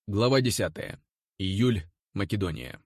Глава 10. Июль. Македония.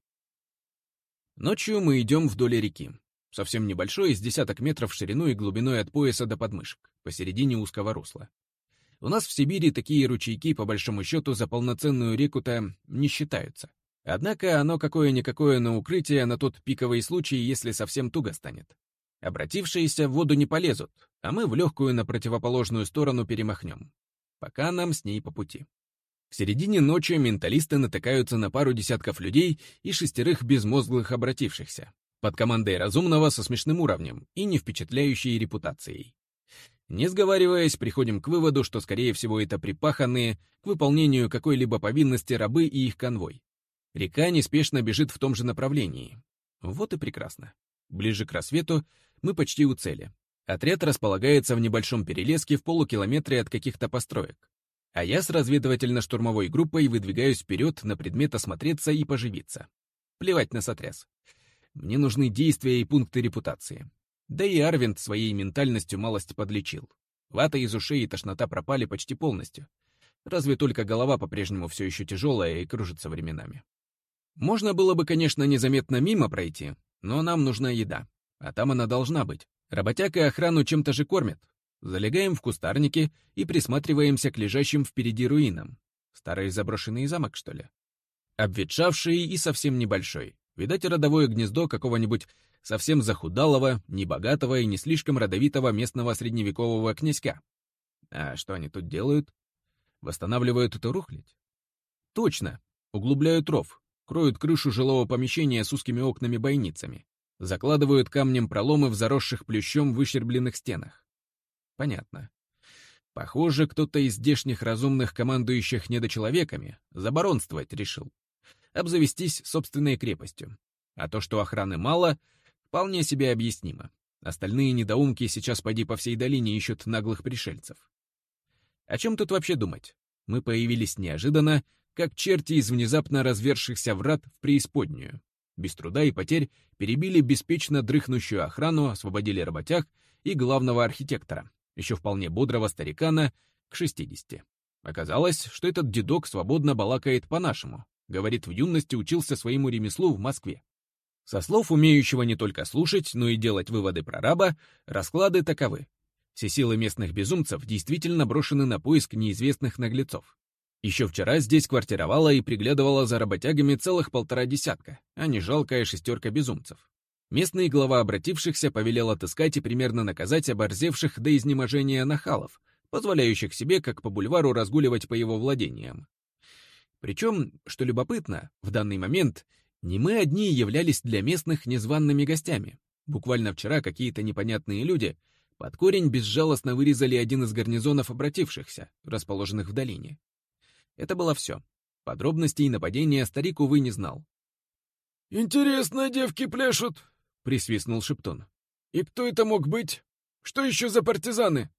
Ночью мы идем вдоль реки. Совсем небольшой, с десяток метров в ширину и глубиной от пояса до подмышек, посередине узкого русла. У нас в Сибири такие ручейки, по большому счету, за полноценную реку-то не считаются. Однако оно какое-никакое на укрытие на тот пиковый случай, если совсем туго станет. Обратившиеся в воду не полезут, а мы в легкую на противоположную сторону перемахнем. Пока нам с ней по пути. В середине ночи менталисты натыкаются на пару десятков людей и 6 безмозглых обратившихся, под командой разумного со смешным уровнем и не впечатляющей репутацией. Не сговариваясь, приходим к выводу, что, скорее всего, это припаханные к выполнению какой-либо повинности рабы и их конвой. Река неспешно бежит в том же направлении. Вот и прекрасно. Ближе к рассвету мы почти у цели. Отряд располагается в небольшом перелеске в полукилометре от каких-то построек. А я с разведывательно-штурмовой группой выдвигаюсь вперед на предмет осмотреться и поживиться. Плевать на сотряс. Мне нужны действия и пункты репутации. Да и Арвинд своей ментальностью малость подлечил. Вата из ушей и тошнота пропали почти полностью. Разве только голова по-прежнему все еще тяжелая и кружится временами. Можно было бы, конечно, незаметно мимо пройти, но нам нужна еда. А там она должна быть. Работяг и охрану чем-то же кормят. Залегаем в кустарники и присматриваемся к лежащим впереди руинам. Старый заброшенный замок, что ли? Обветшавший и совсем небольшой. Видать, родовое гнездо какого-нибудь совсем захудалого, небогатого и не слишком родовитого местного средневекового князька. А что они тут делают? Восстанавливают эту рухлядь? Точно. Углубляют ров, кроют крышу жилого помещения с узкими окнами-бойницами, закладывают камнем проломы в заросших плющом выщербленных стенах. Понятно. Похоже, кто-то из здешних разумных, командующих недочеловеками, заборонствовать решил. Обзавестись собственной крепостью. А то, что охраны мало, вполне себе объяснимо. Остальные недоумки сейчас поди по всей долине ищут наглых пришельцев. О чем тут вообще думать? Мы появились неожиданно, как черти из внезапно развершихся врат в преисподнюю. Без труда и потерь перебили беспечно дрыхнущую охрану, освободили работяг и главного архитектора, еще вполне бодрого старикана, к 60. Оказалось, что этот дедок свободно балакает по-нашему, говорит, в юности учился своему ремеслу в Москве. Со слов умеющего не только слушать, но и делать выводы про раба, расклады таковы. Все силы местных безумцев действительно брошены на поиск неизвестных наглецов. Еще вчера здесь квартировала и приглядывала за работягами целых 1,5 десятка, а не жалкая 6 безумцев. Местный глава обратившихся повелел отыскать и примерно наказать оборзевших до изнеможения нахалов, позволяющих себе, как по бульвару, разгуливать по его владениям. Причем, что любопытно, в данный момент не мы одни являлись для местных незваными гостями. Буквально вчера какие-то непонятные люди под корень безжалостно вырезали один из гарнизонов обратившихся, расположенных в долине. Это было все. Подробностей нападения старик, увы, не знал. «Интересно, девки пляшут», — присвистнул Шептун. «И кто это мог быть? Что еще за партизаны?»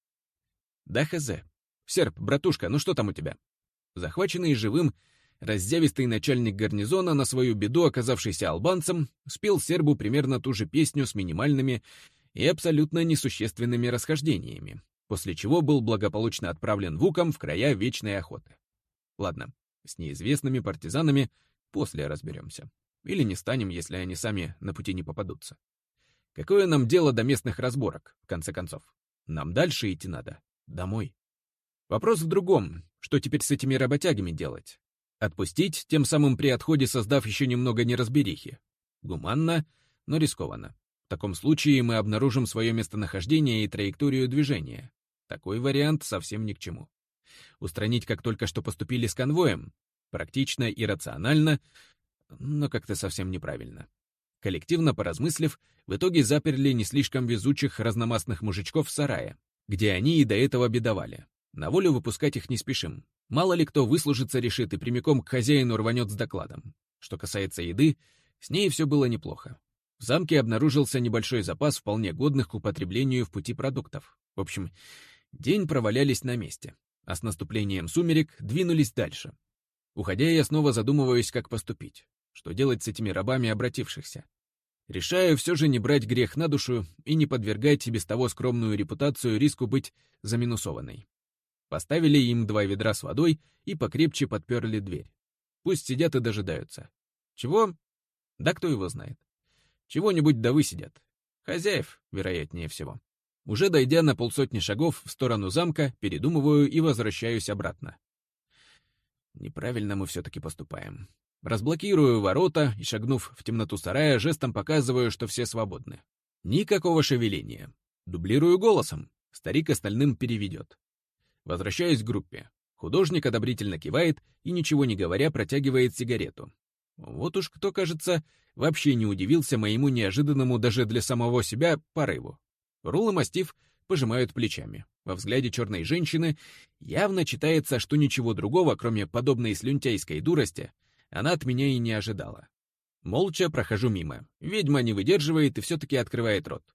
«Да хз. Серб, братушка, ну что там у тебя?» Захваченный живым, раззявистый начальник гарнизона, на свою беду оказавшийся албанцем, спел сербу примерно ту же песню с минимальными и абсолютно несущественными расхождениями, после чего был благополучно отправлен вуком в края вечной охоты. Ладно, с неизвестными партизанами после разберемся. Или не станем, если они сами на пути не попадутся. Какое нам дело до местных разборок, в конце концов? Нам дальше идти надо, домой. Вопрос в другом, что теперь с этими работягами делать? Отпустить, тем самым при отходе создав еще немного неразберихи? Гуманно, но рискованно. В таком случае мы обнаружим свое местонахождение и траекторию движения. Такой вариант совсем ни к чему. Устранить, как только что поступили с конвоем, практично и рационально, но как-то совсем неправильно. Коллективно поразмыслив, в итоге заперли не слишком везучих разномастных мужичков в сарае, где они и до этого бедовали. На волю выпускать их не спешим. Мало ли кто выслужиться решит и прямиком к хозяину рванет с докладом. Что касается еды, с ней все было неплохо. В замке обнаружился небольшой запас вполне годных к употреблению в пути продуктов. В общем, день провалялись на месте, а с наступлением сумерек двинулись дальше. Уходя, я снова задумываюсь, как поступить. Что делать с этими рабами обратившихся? Решаю все же не брать грех на душу и не подвергать без того скромную репутацию риску быть заминусованной. Поставили им 2 ведра с водой и покрепче подперли дверь. Пусть сидят и дожидаются. Чего? Да кто его знает. Чего-нибудь да высидят. Хозяев, вероятнее всего. Уже дойдя на 50 шагов в сторону замка, передумываю и возвращаюсь обратно. Неправильно мы все-таки поступаем. Разблокирую ворота и, шагнув в темноту сарая, жестом показываю, что все свободны. Никакого шевеления. Дублирую голосом. Старик остальным переведет. Возвращаюсь к группе. Художник одобрительно кивает и, ничего не говоря, протягивает сигарету. Вот уж кто, кажется, вообще не удивился моему неожиданному даже для самого себя порыву. Рул и Мастиф пожимают плечами. Во взгляде черной женщины явно читается, что ничего другого, кроме подобной слюнтяйской дурости, она от меня и не ожидала. Молча прохожу мимо. Ведьма не выдерживает и все-таки открывает рот.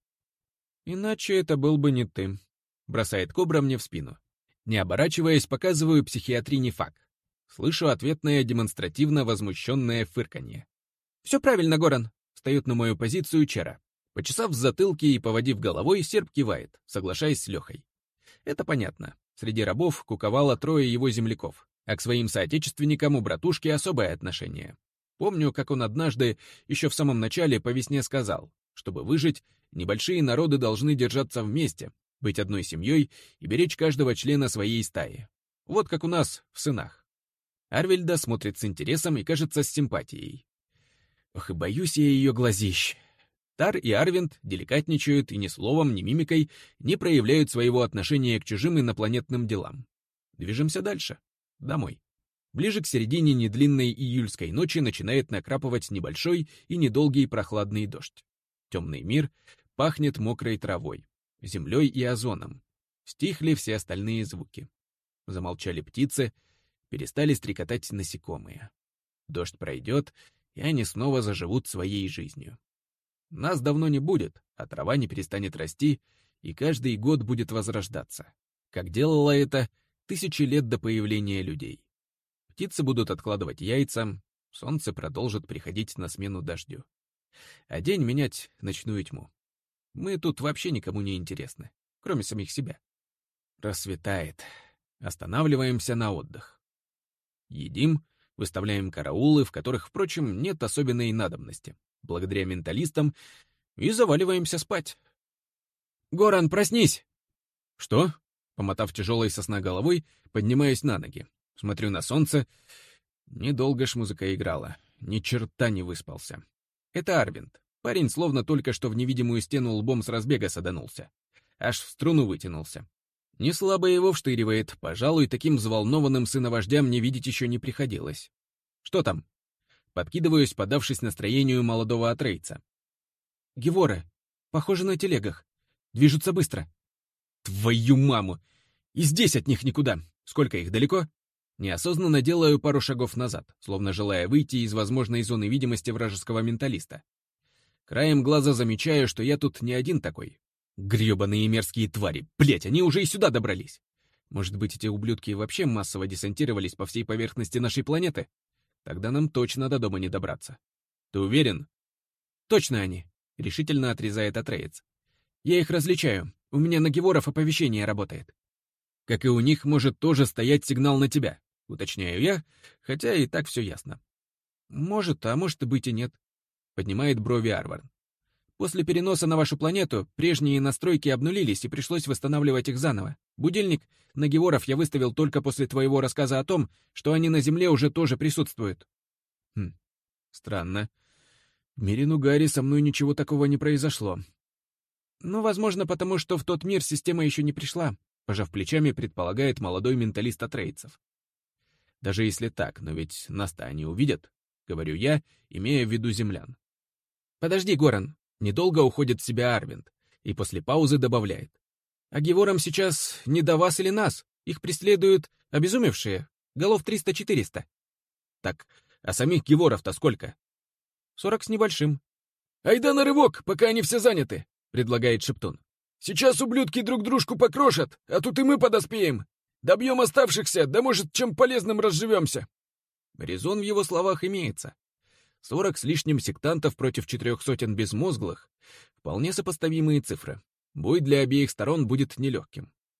«Иначе это был бы не ты», — бросает кобра мне в спину. Не оборачиваясь, показываю психиатрине факт. Слышу ответное демонстративно возмущенное фырканье. «Все правильно, Горан», — встает на мою позицию Чара. Почесав в затылке и поводив головой, серп кивает, соглашаясь с Лехой. Это понятно. Среди рабов куковало 3 его земляков, а к своим соотечественникам у братушки особое отношение. Помню, как он однажды, еще в самом начале, по весне сказал, чтобы выжить, небольшие народы должны держаться вместе, быть одной семьей и беречь каждого члена своей стаи. Вот как у нас в сынах. Арвельда смотрит с интересом и, кажется, с симпатией. Ох, и боюсь я ее глазищ. Тар и Арвинд деликатничают и ни словом, ни мимикой не проявляют своего отношения к чужим инопланетным делам. Движемся дальше. Домой. Ближе к середине недлинной июльской ночи начинает накрапывать небольшой и недолгий прохладный дождь. Темный мир пахнет мокрой травой, землей и озоном. Стихли все остальные звуки. Замолчали птицы, перестали стрекотать насекомые. Дождь пройдет, и они снова заживут своей жизнью. Нас давно не будет, а трава не перестанет расти, и каждый год будет возрождаться, как делала это 1000 лет до появления людей. Птицы будут откладывать яйца, солнце продолжит приходить на смену дождю. А день менять ночную тьму. Мы тут вообще никому не интересны, кроме самих себя. Рассветает. Останавливаемся на отдых. Едим, выставляем караулы, в которых, впрочем, нет особенной надобности, благодаря менталистам, и заваливаемся спать. «Горан, проснись!» «Что?» Помотав тяжелой со сна головой, поднимаюсь на ноги. Смотрю на солнце. Недолго ж музыка играла. Ни черта не выспался. Это Арвинд. Парень словно только что в невидимую стену лбом с разбега саданулся. Аж в струну вытянулся. Не слабо его вштыривает. Пожалуй, таким взволнованным сыновождям мне видеть еще не приходилось. «Что там?» Подкидываюсь, подавшись настроению молодого атрейца. «Геворы. Похоже на телегах. Движутся быстро». «Твою маму! И здесь от них никуда. Сколько их, далеко?» Неосознанно делаю пару шагов назад, словно желая выйти из возможной зоны видимости вражеского менталиста. Краем глаза замечаю, что я тут не один такой. Гребаные мерзкие твари. Блять, они уже и сюда добрались. Может быть, эти ублюдки вообще массово десантировались по всей поверхности нашей планеты? Тогда нам точно до дома не добраться. Ты уверен? Точно они, решительно отрезает Атреец. Я их различаю. У меня на геворов оповещение работает. Как и у них может тоже стоять сигнал на тебя, уточняю я, хотя и так все ясно. Может, а может быть и нет. Поднимает брови Арварн. После переноса на вашу планету прежние настройки обнулились, и пришлось восстанавливать их заново. Будильник на геворов я выставил только после твоего рассказа о том, что они на Земле уже тоже присутствуют. Странно. В мире Нугари со мной ничего такого не произошло. Ну, возможно, потому что в тот мир система еще не пришла, пожав плечами, предполагает молодой менталист атрейцев. Даже если так, но ведь нас-то они увидят, говорю я, имея в виду землян. Подожди, Горан. Недолго уходит в себя Арвинд, и после паузы добавляет. А геворам сейчас не до вас или нас, их преследуют обезумевшие, голов 300-400. Так, а самих геворов-то сколько? 40 с небольшим. «Айда на рывок, пока они все заняты», — предлагает Шептун. «Сейчас ублюдки друг дружку покрошат, а тут и мы подоспеем. Добьем оставшихся, да может, чем полезным разживемся». Резон в его словах имеется. 40 с лишним сектантов против 400 безмозглых — вполне сопоставимые цифры. Бой для обеих сторон будет нелегким.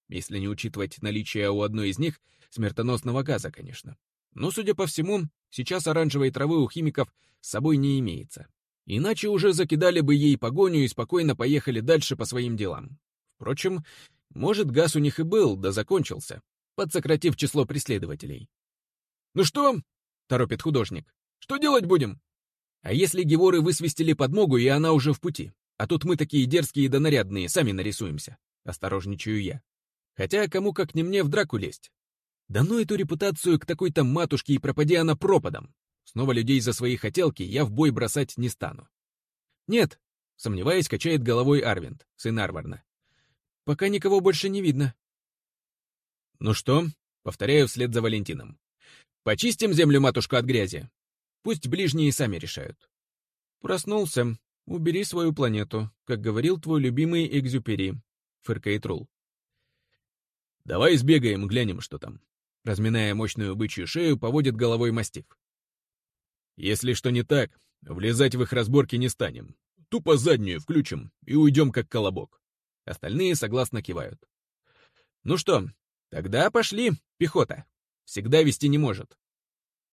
если не учитывать наличие у одной из них смертоносного газа, конечно. Но, судя по всему, сейчас оранжевой травы у химиков с собой не имеется. Иначе уже закидали бы ей погоню и спокойно поехали дальше по своим делам. Впрочем, может, газ у них и был, да закончился, подсократив число преследователей. «Ну что?» — торопит художник. «Что делать будем?» А если геворы высвистили подмогу, и она уже в пути? А тут мы такие дерзкие да нарядные, сами нарисуемся. Осторожничаю я. Хотя кому как не мне в драку лезть. Да ну эту репутацию к такой-то матушке, и пропади она пропадом. Снова людей за свои хотелки я в бой бросать не стану. Нет, сомневаясь, качает головой Арвинд, сын Арварна. Пока никого больше не видно. Ну что, повторяю вслед за Валентином. Почистим землю, матушка, от грязи. Пусть ближние сами решают. Проснулся. Убери свою планету, как говорил твой любимый Экзюпери, фыркает Рул. Давай сбегаем, глянем, что там. Разминая мощную бычью шею, поводит головой мастиф. Если что не так, влезать в их разборки не станем. Тупо заднюю включим и уйдем как колобок. Остальные согласно кивают. Ну что, тогда пошли, пехота. Всегда вести не может.